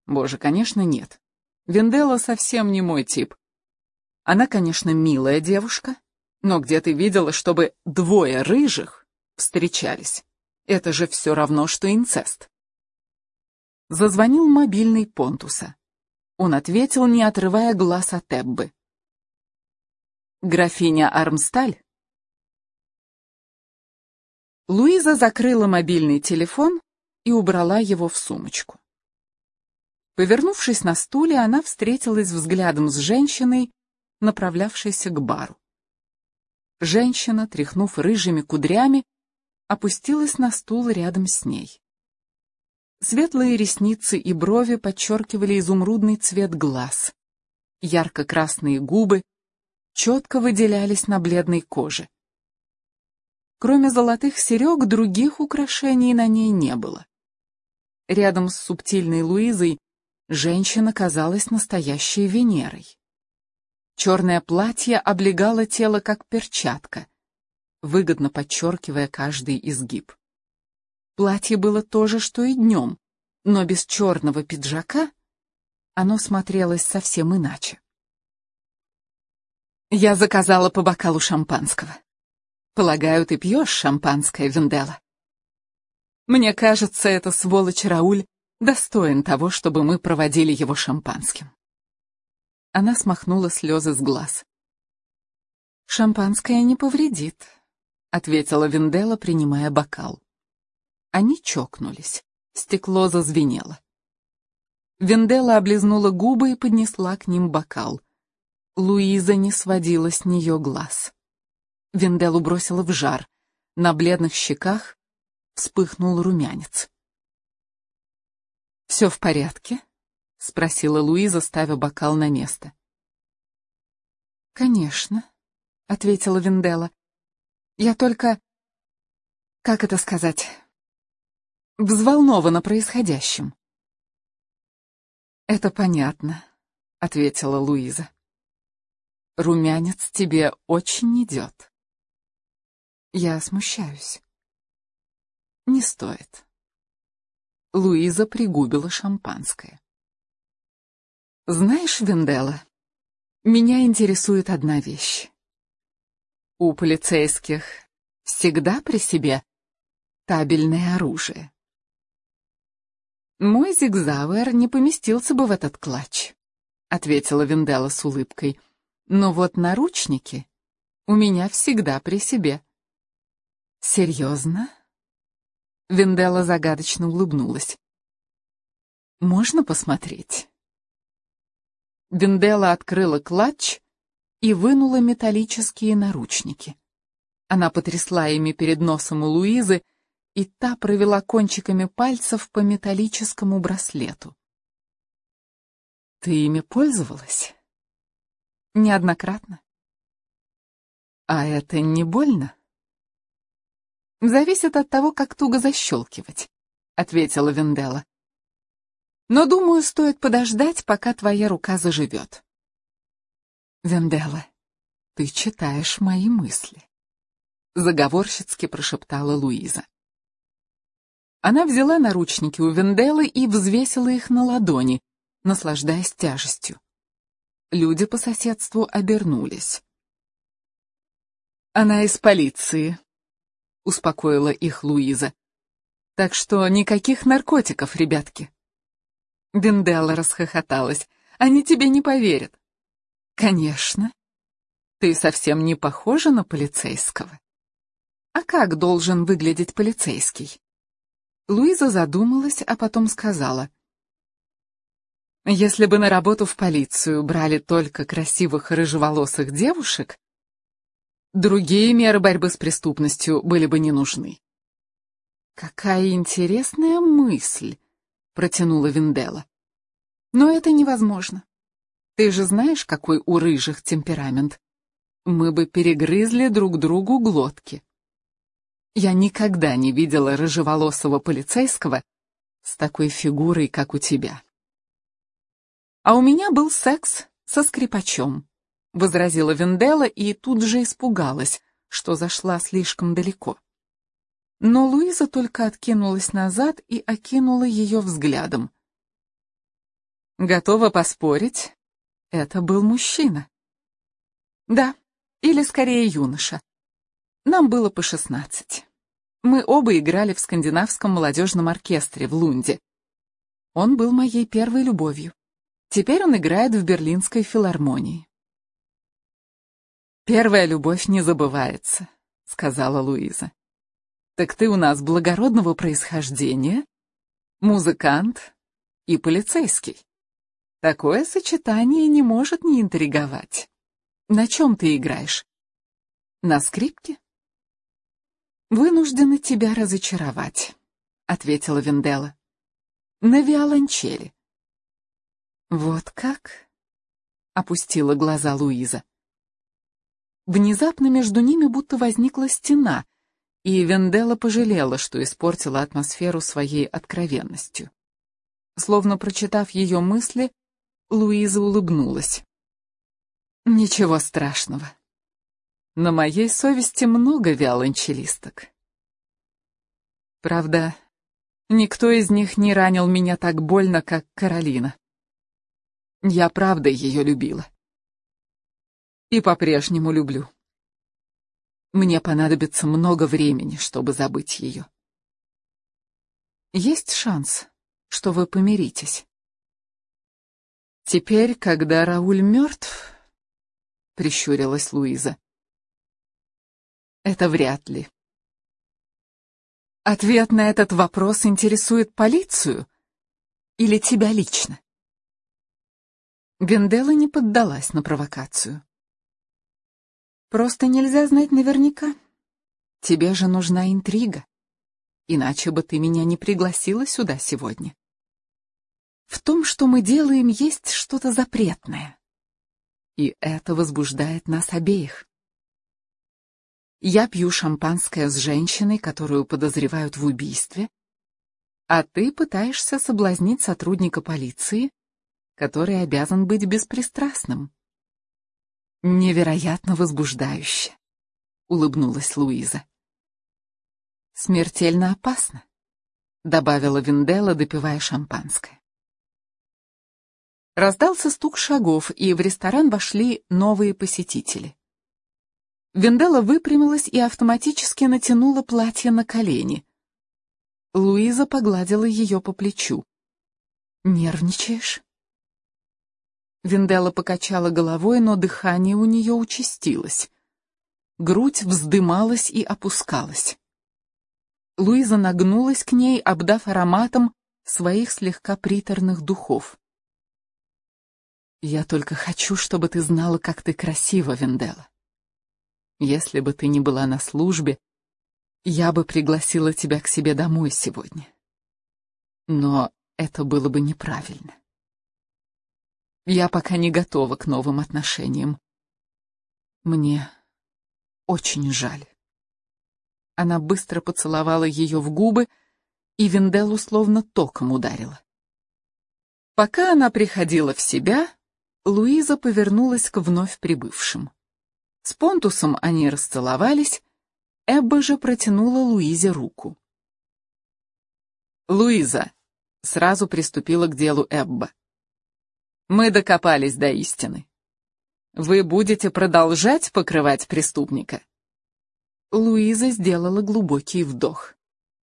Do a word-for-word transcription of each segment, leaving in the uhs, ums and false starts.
Боже, конечно, нет. Венделла совсем не мой тип. Она, конечно, милая девушка, но где ты видела, чтобы двое рыжих встречались? Это же все равно, что инцест. Зазвонил мобильный Понтуса. Он ответил, не отрывая глаз от Эббы. «Графиня Армсталь?» Луиза закрыла мобильный телефон и убрала его в сумочку. Повернувшись на стуле, она встретилась взглядом с женщиной, направлявшейся к бару. Женщина, тряхнув рыжими кудрями, опустилась на стул рядом с ней. Светлые ресницы и брови подчеркивали изумрудный цвет глаз. Ярко-красные губы четко выделялись на бледной коже. Кроме золотых серег, других украшений на ней не было. Рядом с субтильной Луизой женщина казалась настоящей Венерой. Черное платье облегало тело как перчатка, выгодно подчеркивая каждый изгиб. Платье было то же, что и днем, но без черного пиджака оно смотрелось совсем иначе. «Я заказала по бокалу шампанского. Полагаю, ты пьешь шампанское, Венделла? Мне кажется, эта сволочь Рауль достоин того, чтобы мы проводили его шампанским». Она смахнула слезы с глаз. «Шампанское не повредит», — ответила Венделла, принимая бокал. Они чокнулись. Стекло зазвенело. Венделла облизнула губы и поднесла к ним бокал. Луиза не сводила с нее глаз. Венделлу бросила в жар. На бледных щеках вспыхнул румянец. «Все в порядке?» — спросила Луиза, ставя бокал на место. «Конечно», — ответила Венделла. «Я только... как это сказать? Взволнована происходящим». «Это понятно», — ответила Луиза. «Румянец тебе очень идет». «Я смущаюсь». «Не стоит». Луиза пригубила шампанское. «Знаешь, Венделла, меня интересует одна вещь. У полицейских всегда при себе табельное оружие». «Мой зигзауэр не поместился бы в этот клатч», — ответила Венделла с улыбкой. «Но вот наручники у меня всегда при себе». «Серьезно?» Венделла загадочно улыбнулась. «Можно посмотреть?» Венделла открыла клатч и вынула металлические наручники. Она потрясла ими перед носом у Луизы, и та провела кончиками пальцев по металлическому браслету. «Ты ими пользовалась?» «Неоднократно». «А это не больно?» «Зависит от того, как туго защелкивать», — ответила Венделла. «Но, думаю, стоит подождать, пока твоя рука заживет». «Венделла, ты читаешь мои мысли», — заговорщицки прошептала Луиза. Она взяла наручники у Венделлы и взвесила их на ладони, наслаждаясь тяжестью. Люди по соседству обернулись. «Она из полиции», — успокоила их Луиза. «Так что никаких наркотиков, ребятки». Венделла расхохоталась. «Они тебе не поверят». «Конечно. Ты совсем не похожа на полицейского». «А как должен выглядеть полицейский?» Луиза задумалась, а потом сказала: «Если бы на работу в полицию брали только красивых рыжеволосых девушек, другие меры борьбы с преступностью были бы не нужны». «Какая интересная мысль», — протянула Венделла. «Но это невозможно. Ты же знаешь, какой у рыжих темперамент. Мы бы перегрызли друг другу глотки. Я никогда не видела рыжеволосого полицейского с такой фигурой, как у тебя». «А у меня был секс со скрипачом», — возразила Венделла и тут же испугалась, что зашла слишком далеко. Но Луиза только откинулась назад и окинула ее взглядом. Готова поспорить, это был мужчина. Да, или скорее юноша. Нам было по шестнадцать. Мы оба играли в скандинавском молодежном оркестре в Лунде. Он был моей первой любовью. Теперь он играет в Берлинской филармонии. «Первая любовь не забывается», — сказала Луиза. «Так ты у нас благородного происхождения, музыкант и полицейский. Такое сочетание не может не интриговать. На чем ты играешь? На скрипке?» «Вынуждена тебя разочаровать», — ответила Венделла. «На виолончели». «Вот как?» — опустила глаза Луиза. Внезапно между ними будто возникла стена, и Венделла пожалела, что испортила атмосферу своей откровенностью. Словно прочитав ее мысли, Луиза улыбнулась. «Ничего страшного. На моей совести много виолончелисток. Правда, никто из них не ранил меня так больно, как Каролина. Я правда ее любила. И по-прежнему люблю. Мне понадобится много времени, чтобы забыть ее. Есть шанс, что вы помиритесь. Теперь, когда Рауль мертв, прищурилась Луиза. Это вряд ли. Ответ на этот вопрос интересует полицию или тебя лично? Венделла не поддалась на провокацию. Просто нельзя знать наверняка. Тебе же нужна интрига. Иначе бы ты меня не пригласила сюда сегодня. В том, что мы делаем, есть что-то запретное. И это возбуждает нас обеих. Я пью шампанское с женщиной, которую подозревают в убийстве, а ты пытаешься соблазнить сотрудника полиции, который обязан быть беспристрастным. Невероятно возбуждающе, улыбнулась Луиза. Смертельно опасно, добавила Венделла, допивая шампанское. Раздался стук шагов, и в ресторан вошли новые посетители. Венделла выпрямилась и автоматически натянула платье на колени. Луиза погладила ее по плечу. «Нервничаешь?» Венделла покачала головой, но дыхание у нее участилось. Грудь вздымалась и опускалась. Луиза нагнулась к ней, обдав ароматом своих слегка приторных духов. «Я только хочу, чтобы ты знала, как ты красива, Венделла. Если бы ты не была на службе, я бы пригласила тебя к себе домой сегодня. Но это было бы неправильно. Я пока не готова к новым отношениям. Мне очень жаль». Она быстро поцеловала ее в губы, и Венделлу словно током ударила. Пока она приходила в себя, Луиза повернулась к вновь прибывшим. С Понтусом они расцеловались, Эбба же протянула Луизе руку. «Луиза», — сразу приступила к делу Эбба, — «мы докопались до истины. Вы будете продолжать покрывать преступника?» Луиза сделала глубокий вдох.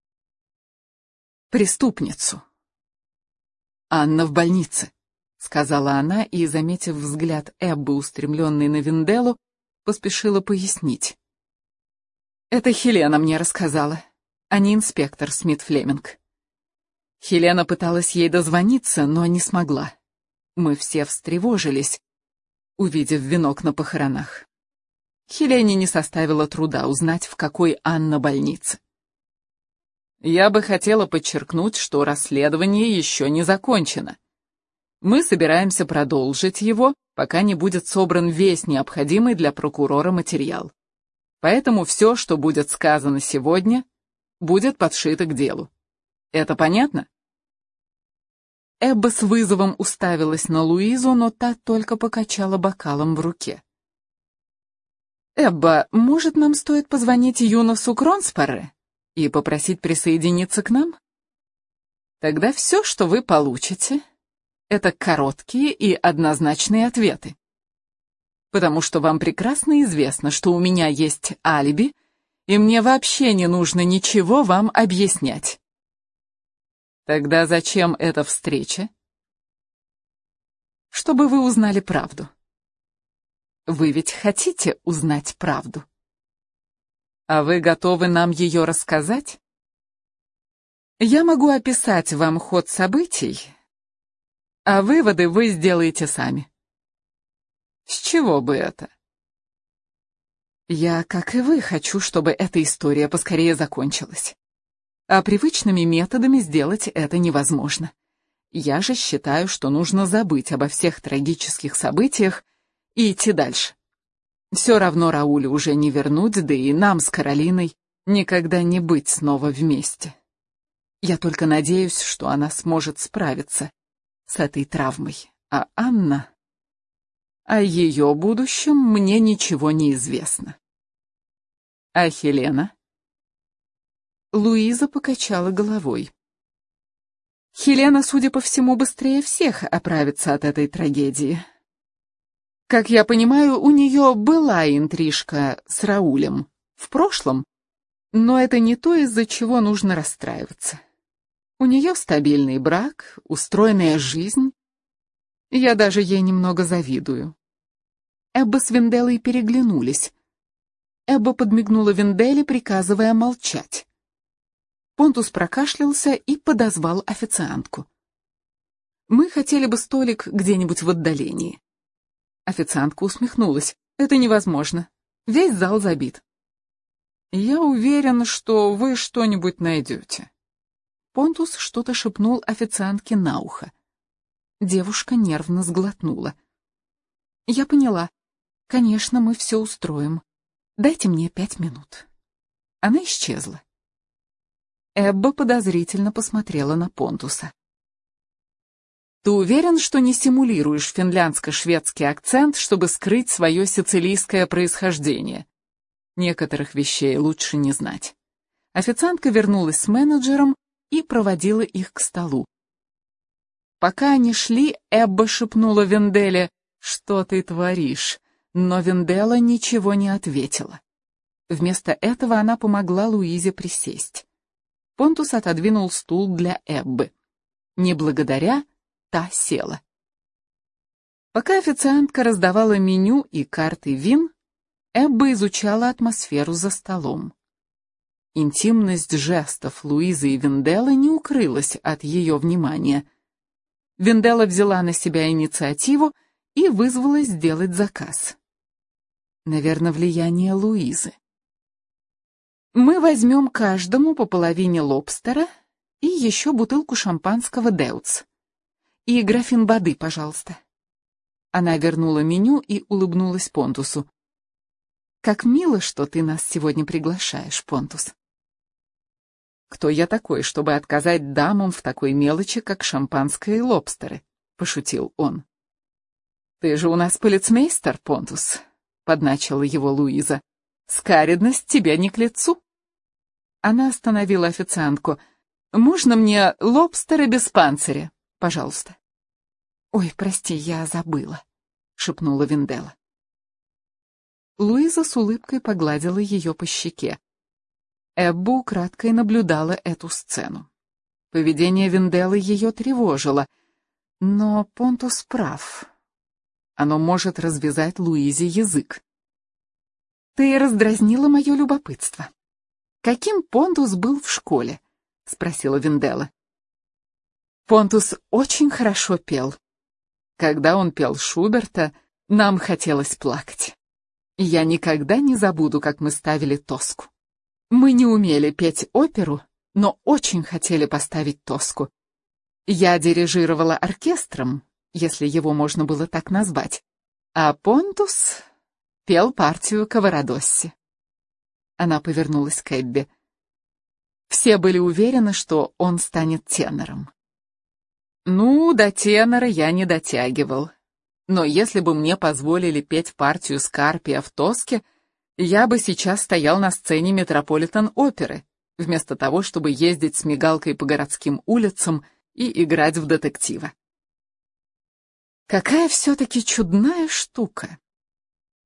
«Преступницу. Анна в больнице», — сказала она и, заметив взгляд Эббы, устремленный на Венделлу, поспешила пояснить. «Это Хелена мне рассказала, а не инспектор Смит-Флеминг. Хелена пыталась ей дозвониться, но не смогла. Мы все встревожились, увидев венок на похоронах. Хелене не составило труда узнать, в какой Анна больнице. Я бы хотела подчеркнуть, что расследование еще не закончено. Мы собираемся продолжить его, пока не будет собран весь необходимый для прокурора материал. Поэтому все, что будет сказано сегодня, будет подшито к делу. Это понятно?» Эбба с вызовом уставилась на Луизу, но та только покачала бокалом в руке. «Эбба, может, нам стоит позвонить Юнасу Кронспарре и попросить присоединиться к нам? Тогда все, что вы получите, это короткие и однозначные ответы. Потому что вам прекрасно известно, что у меня есть алиби, и мне вообще не нужно ничего вам объяснять. Тогда зачем эта встреча? Чтобы вы узнали правду. Вы ведь хотите узнать правду? А вы готовы нам ее рассказать? Я могу описать вам ход событий, а выводы вы сделаете сами. С чего бы это? Я, как и вы, хочу, чтобы эта история поскорее закончилась. А привычными методами сделать это невозможно. Я же считаю, что нужно забыть обо всех трагических событиях и идти дальше. Все равно Рауля уже не вернуть, да и нам с Каролиной никогда не быть снова вместе. Я только надеюсь, что она сможет справиться с этой травмой. А Анна... О ее будущем мне ничего не известно. А Хелена? Луиза покачала головой. Хелена, судя по всему, быстрее всех оправится от этой трагедии. Как я понимаю, у нее была интрижка с Раулем в прошлом, но это не то, из-за чего нужно расстраиваться. У нее стабильный брак, устроенная жизнь. Я даже ей немного завидую. Эбба с Венделой переглянулись. Эбба подмигнула Венделе, приказывая молчать. Понтус прокашлялся и подозвал официантку. «Мы хотели бы столик где-нибудь в отдалении». Официантка усмехнулась. «Это невозможно. Весь зал забит». «Я уверен, что вы что-нибудь найдете». Понтус что-то шепнул официантке на ухо. Девушка нервно сглотнула. «Я поняла. Конечно, мы все устроим. Дайте мне пять минут». Она исчезла. Эбба подозрительно посмотрела на Понтуса. «Ты уверен, что не симулируешь финляндско-шведский акцент, чтобы скрыть свое сицилийское происхождение? Некоторых вещей лучше не знать». Официантка вернулась с менеджером и проводила их к столу. Пока они шли, Эбба шепнула Венделе: «Что ты творишь?» Но Вендела ничего не ответила. Вместо этого она помогла Луизе присесть. Понтус отодвинул стул для Эббы. Не благодаря, та села. Пока официантка раздавала меню и карты вин, Эбба изучала атмосферу за столом. Интимность жестов Луизы и Венделы не укрылась от ее внимания. Вендела взяла на себя инициативу и вызвалась сделать заказ. Наверное, влияние Луизы. «Мы возьмем каждому по половине лобстера и еще бутылку шампанского Деутс. И графин воды, пожалуйста». Она вернула меню и улыбнулась Понтусу. «Как мило, что ты нас сегодня приглашаешь, Понтус». «Кто я такой, чтобы отказать дамам в такой мелочи, как шампанское и лобстеры?» — пошутил он. «Ты же у нас полицмейстер, Понтус», — подначила его Луиза. «Скаредность тебе не к лицу». Она остановила официантку. «Можно мне лобстера без панциря, пожалуйста?» «Ой, прости, я забыла», — шепнула Вендела. Луиза с улыбкой погладила ее по щеке. Эбба украдкой наблюдала эту сцену. Поведение Венделы ее тревожило, но Понтус прав. Оно может развязать Луизе язык. «Ты раздразнила мое любопытство. Каким Понтус был в школе?» — спросила Вендела. Понтус очень хорошо пел. Когда он пел Шуберта, нам хотелось плакать. Я никогда не забуду, как мы ставили Тоску. Мы не умели петь оперу, но очень хотели поставить Тоску. Я дирижировала оркестром, если его можно было так назвать, а Понтус пел партию Каварадосси. Она повернулась к Эбби. Все были уверены, что он станет тенором. Ну, до тенора я не дотягивал. Но если бы мне позволили петь партию Скарпия в Тоске, я бы сейчас стоял на сцене Метрополитен-оперы, вместо того, чтобы ездить с мигалкой по городским улицам и играть в детектива. Какая все-таки чудная штука